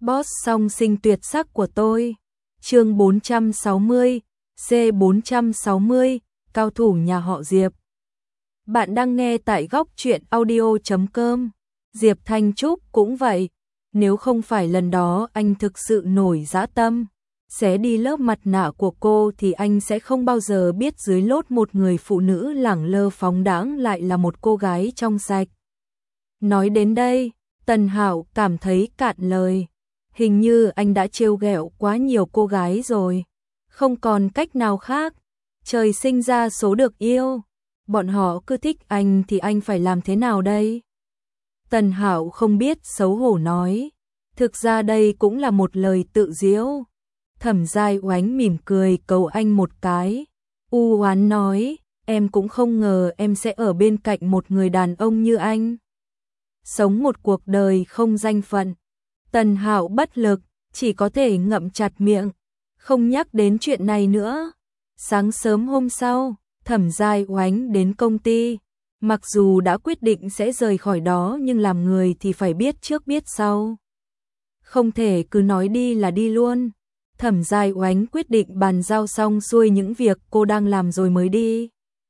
Boss song sinh tuyệt sắc của tôi. Chương 460, C460, cao thủ nhà họ Diệp. Bạn đang nghe tại góc truyện audio.com. Diệp Thanh Trúc cũng vậy, nếu không phải lần đó anh thực sự nổi dã tâm, xé đi lớp mặt nạ của cô thì anh sẽ không bao giờ biết dưới lốt một người phụ nữ lẳng lơ phóng đãng lại là một cô gái trong sạch. Nói đến đây, Tần Hạo cảm thấy cạn lời. Hình như anh đã trêu ghẹo quá nhiều cô gái rồi. Không còn cách nào khác. Trời sinh ra số được yêu. Bọn họ cứ thích anh thì anh phải làm thế nào đây? Tần Hạo không biết xấu hổ nói. Thực ra đây cũng là một lời tự giễu. Thẩm Giai Oánh mỉm cười cầu anh một cái. U oán nói, em cũng không ngờ em sẽ ở bên cạnh một người đàn ông như anh. Sống một cuộc đời không danh phận. Tần Hạo bất lực, chỉ có thể ngậm chặt miệng, không nhắc đến chuyện này nữa. Sáng sớm hôm sau, Thẩm Giai Oánh đến công ty. Mặc dù đã quyết định sẽ rời khỏi đó nhưng làm người thì phải biết trước biết sau. Không thể cứ nói đi là đi luôn. Thẩm Giai Oánh quyết định bàn giao xong xuôi những việc cô đang làm rồi mới đi.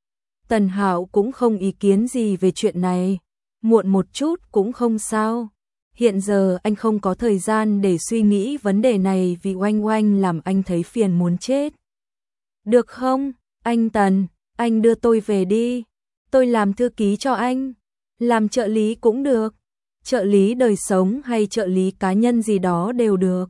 Tần Hạo cũng không ý kiến gì về chuyện này. Muộn một chút cũng không sao. Hiện giờ anh không có thời gian để suy nghĩ vấn đề này vì Oanh Oanh làm anh thấy phiền muốn chết. Được không, anh Tần, anh đưa tôi về đi. Tôi làm thư ký cho anh. Làm trợ lý cũng được. Trợ lý đời sống hay trợ lý cá nhân gì đó đều được.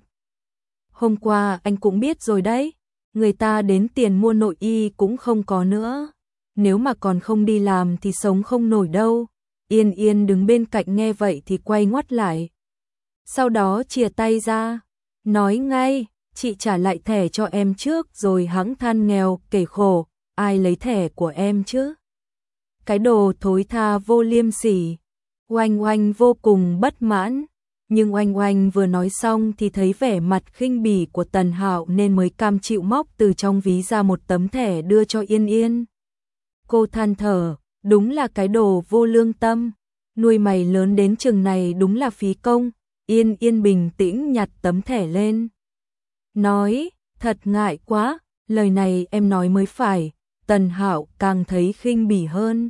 Hôm qua anh cũng biết rồi đấy. Người ta đến tiền mua nội y cũng không có nữa. Nếu mà còn không đi làm thì sống không nổi đâu. Yên Yên đứng bên cạnh nghe vậy thì quay ngoắt lại. Sau đó chìa tay ra, nói ngay, chị trả lại thẻ cho em trước rồi hẵng than nghèo, kể khổ, ai lấy thẻ của em chứ? Cái đồ thối tha vô liêm sỉ. Oanh Oanh vô cùng bất mãn, nhưng Oanh Oanh vừa nói xong thì thấy vẻ mặt khinh bỉ của Tần Hạo nên mới cam chịu móc từ trong ví ra một tấm thẻ đưa cho Yên Yên. Cô than thở. Đúng là cái đồ vô lương tâm, nuôi mày lớn đến chừng này đúng là phí công. Yên Yên bình tĩnh nhặt tấm thẻ lên. Nói, thật ngại quá, lời này em nói mới phải. Tần Hạo càng thấy khinh bỉ hơn.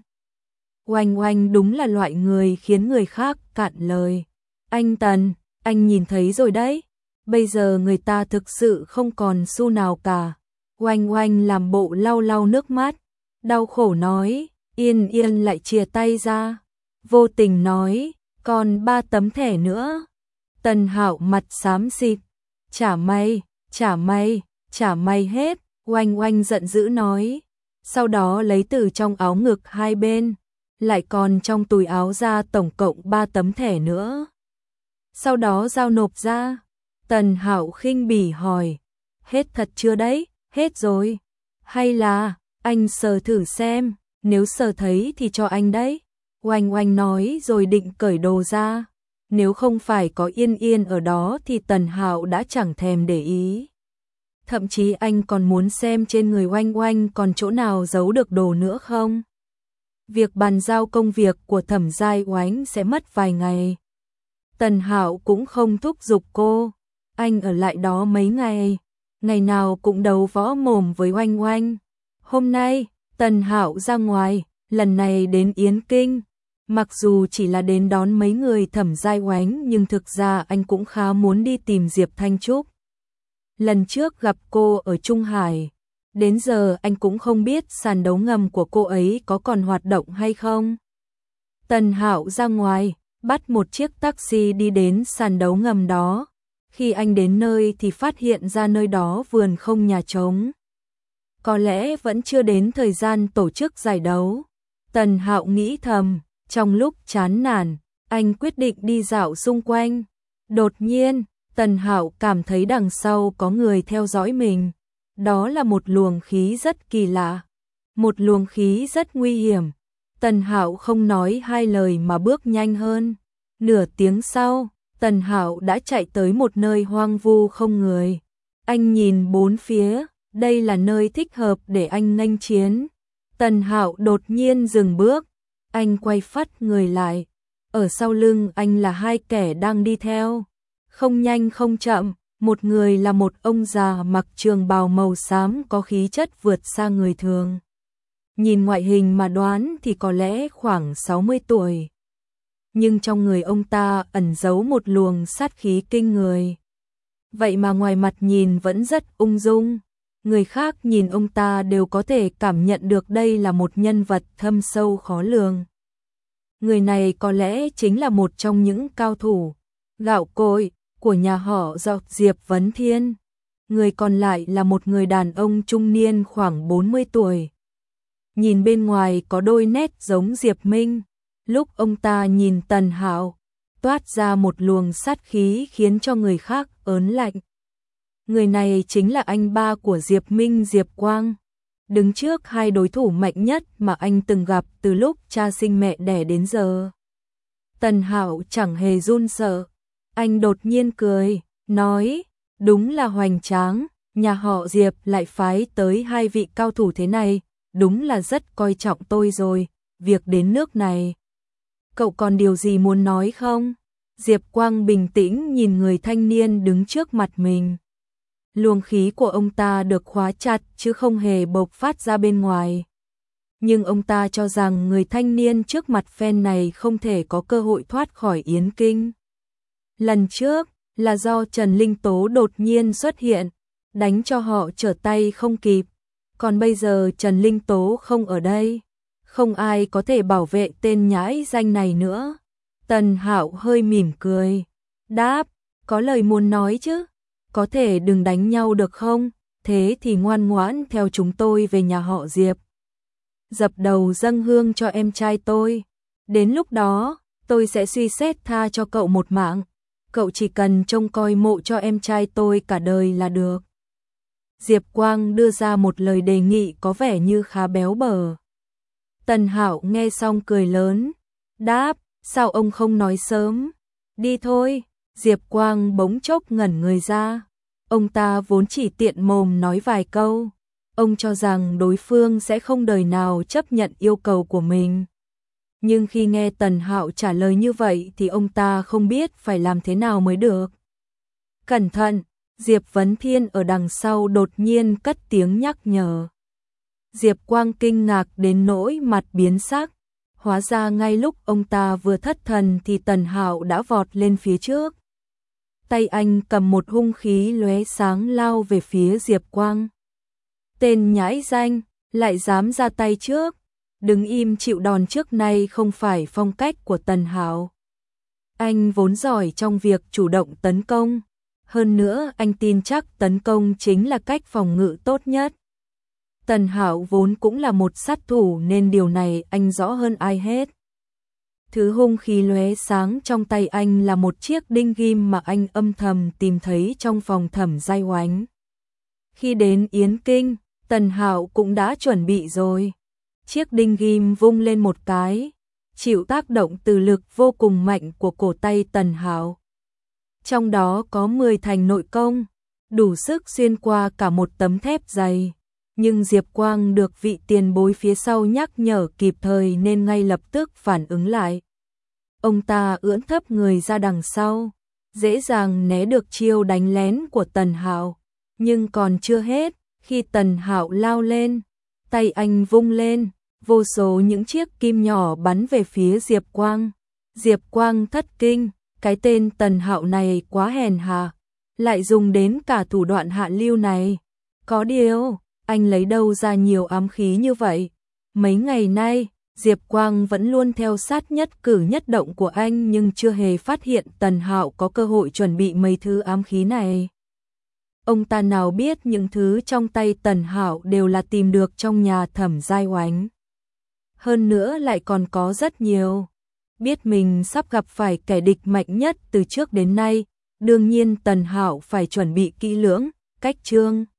Oanh Oanh đúng là loại người khiến người khác cạn lời. Anh Tần, anh nhìn thấy rồi đấy, bây giờ người ta thực sự không còn xu nào cả. Oanh Oanh làm bộ lau lau nước mắt, đau khổ nói. Yên Yên lại chìa tay ra, vô tình nói, còn 3 tấm thẻ nữa. Tần Hạo mặt xám xịt, trả mày, trả mày, trả mày hết. Oanh Oanh giận dữ nói, sau đó lấy từ trong áo ngực hai bên, lại còn trong túi áo ra tổng cộng 3 tấm thẻ nữa. Sau đó giao nộp ra. Tần Hạo khinh bỉ hỏi, hết thật chưa đấy? Hết rồi. Hay là, anh sờ thử xem. Nếu sờ thấy thì cho anh đấy. Oanh Oanh nói rồi định cởi đồ ra. Nếu không phải có Yên Yên ở đó thì Tần Hạo đã chẳng thèm để ý. Thậm chí anh còn muốn xem trên người Oanh Oanh còn chỗ nào giấu được đồ nữa không. Việc bàn giao công việc của Thẩm Giai Oánh sẽ mất vài ngày. Tần Hạo cũng không thúc giục cô. Anh ở lại đó mấy ngày. Ngày nào cũng đấu võ mồm với Oanh Oanh. Hôm nay Tần Hạo ra ngoài, lần này đến Yến Kinh. Mặc dù chỉ là đến đón mấy người Thẩm Giai Oánh nhưng thực ra anh cũng khá muốn đi tìm Diệp Thanh Trúc. Lần trước gặp cô ở Trung Hải, đến giờ anh cũng không biết sàn đấu ngầm của cô ấy có còn hoạt động hay không. Tần Hạo ra ngoài, bắt một chiếc taxi đi đến sàn đấu ngầm đó. Khi anh đến nơi thì phát hiện ra nơi đó vườn không nhà trống. Có lẽ vẫn chưa đến thời gian tổ chức giải đấu. Tần Hạo nghĩ thầm, trong lúc chán nản, anh quyết định đi dạo xung quanh. Đột nhiên, Tần Hạo cảm thấy đằng sau có người theo dõi mình. Đó là một luồng khí rất kỳ lạ, một luồng khí rất nguy hiểm. Tần Hạo không nói hai lời mà bước nhanh hơn. Nửa tiếng sau, Tần Hạo đã chạy tới một nơi hoang vu không người. Anh nhìn bốn phía. Đây là nơi thích hợp để anh nghênh chiến. Tần Hạo đột nhiên dừng bước. Anh quay phắt người lại. Ở sau lưng anh là hai kẻ đang đi theo. Không nhanh không chậm, một người là một ông già mặc trường bào màu xám có khí chất vượt xa người thường. Nhìn ngoại hình mà đoán thì có lẽ khoảng 60 tuổi. Nhưng trong người ông ta ẩn giấu một luồng sát khí kinh người. Vậy mà ngoài mặt nhìn vẫn rất ung dung. Người khác nhìn ông ta đều có thể cảm nhận được đây là một nhân vật thâm sâu khó lường. Người này có lẽ chính là một trong những cao thủ gạo cội của nhà họ Diệp Vấn Thiên. Người còn lại là một người đàn ông trung niên khoảng 40 tuổi. Nhìn bên ngoài có đôi nét giống Diệp Minh. Lúc ông ta nhìn Tần Hạo, toát ra một luồng sát khí khiến cho người khác ớn lạnh. Người này chính là anh ba của Diệp Minh, Diệp Quang, đứng trước hai đối thủ mạnh nhất mà anh từng gặp từ lúc cha sinh mẹ đẻ đến giờ. Tần Hạo chẳng hề run sợ, anh đột nhiên cười, nói, đúng là hoành tráng, nhà họ Diệp lại phái tới hai vị cao thủ thế này, đúng là rất coi trọng tôi rồi, việc đến nước này. Cậu còn điều gì muốn nói không? Diệp Quang bình tĩnh nhìn người thanh niên đứng trước mặt mình. Luồng khí của ông ta được khóa chặt chứ không hề bộc phát ra bên ngoài. Nhưng ông ta cho rằng người thanh niên trước mặt phen này không thể có cơ hội thoát khỏi Yến Kinh. Lần trước là do Trần Linh Tố đột nhiên xuất hiện, đánh cho họ trở tay không kịp. Còn bây giờ Trần Linh Tố không ở đây, không ai có thể bảo vệ tên nhãi danh này nữa. Tần Hạo hơi mỉm cười, đáp, có lời muốn nói chứ, có thể đừng đánh nhau được không, thế thì ngoan ngoãn theo chúng tôi về nhà họ Diệp. Dập đầu dâng hương cho em trai tôi, đến lúc đó tôi sẽ suy xét tha cho cậu một mạng, cậu chỉ cần trông coi mộ cho em trai tôi cả đời là được. Diệp Quang đưa ra một lời đề nghị có vẻ như khá béo bở. Tần Hạo nghe xong cười lớn, đáp, sao ông không nói sớm? Đi thôi. Diệp Quang bỗng chốc ngẩn người ra. Ông ta vốn chỉ tiện mồm nói vài câu. Ông cho rằng đối phương sẽ không đời nào chấp nhận yêu cầu của mình. Nhưng khi nghe Tần Hạo trả lời như vậy thì ông ta không biết phải làm thế nào mới được. Cẩn thận, Diệp Vấn Thiên ở đằng sau đột nhiên cất tiếng nhắc nhở. Diệp Quang kinh ngạc đến nỗi mặt biến sắc. Hóa ra ngay lúc ông ta vừa thất thần thì Tần Hạo đã vọt lên phía trước. Tay anh cầm một hung khí lóe sáng lao về phía Diệp Quang. Tên nhãi danh, lại dám ra tay trước. Đứng im chịu đòn trước nay không phải phong cách của Tần Hạo. Anh vốn giỏi trong việc chủ động tấn công. Hơn nữa anh tin chắc tấn công chính là cách phòng ngự tốt nhất. Tần Hạo vốn cũng là một sát thủ nên điều này anh rõ hơn ai hết. Thứ hung khí lóe sáng trong tay anh là một chiếc đinh ghim mà anh âm thầm tìm thấy trong phòng Thẩm Giai Oánh. Khi đến Yến Kinh, Tần Hạo cũng đã chuẩn bị rồi. Chiếc đinh ghim vung lên một cái, chịu tác động từ lực vô cùng mạnh của cổ tay Tần Hạo. Trong đó có 10 thành nội công, đủ sức xuyên qua cả một tấm thép dày. Nhưng Diệp Quang được vị tiền bối phía sau nhắc nhở kịp thời nên ngay lập tức phản ứng lại. Ông ta ưỡn thấp người ra đằng sau, dễ dàng né được chiêu đánh lén của Tần Hạo. Nhưng còn chưa hết, khi Tần Hạo lao lên, tay anh vung lên, vô số những chiếc kim nhỏ bắn về phía Diệp Quang. Diệp Quang thất kinh, cái tên Tần Hạo này quá hèn hạ, lại dùng đến cả thủ đoạn hạ lưu này. Có điều, anh lấy đâu ra nhiều ám khí như vậy? Mấy ngày nay, Diệp Quang vẫn luôn theo sát nhất cử nhất động của anh nhưng chưa hề phát hiện Tần Hạo có cơ hội chuẩn bị mấy thứ ám khí này. Ông ta nào biết những thứ trong tay Tần Hạo đều là tìm được trong nhà Thẩm Giai Oánh. Hơn nữa lại còn có rất nhiều. Biết mình sắp gặp phải kẻ địch mạnh nhất từ trước đến nay, đương nhiên Tần Hạo phải chuẩn bị kỹ lưỡng, cách chương.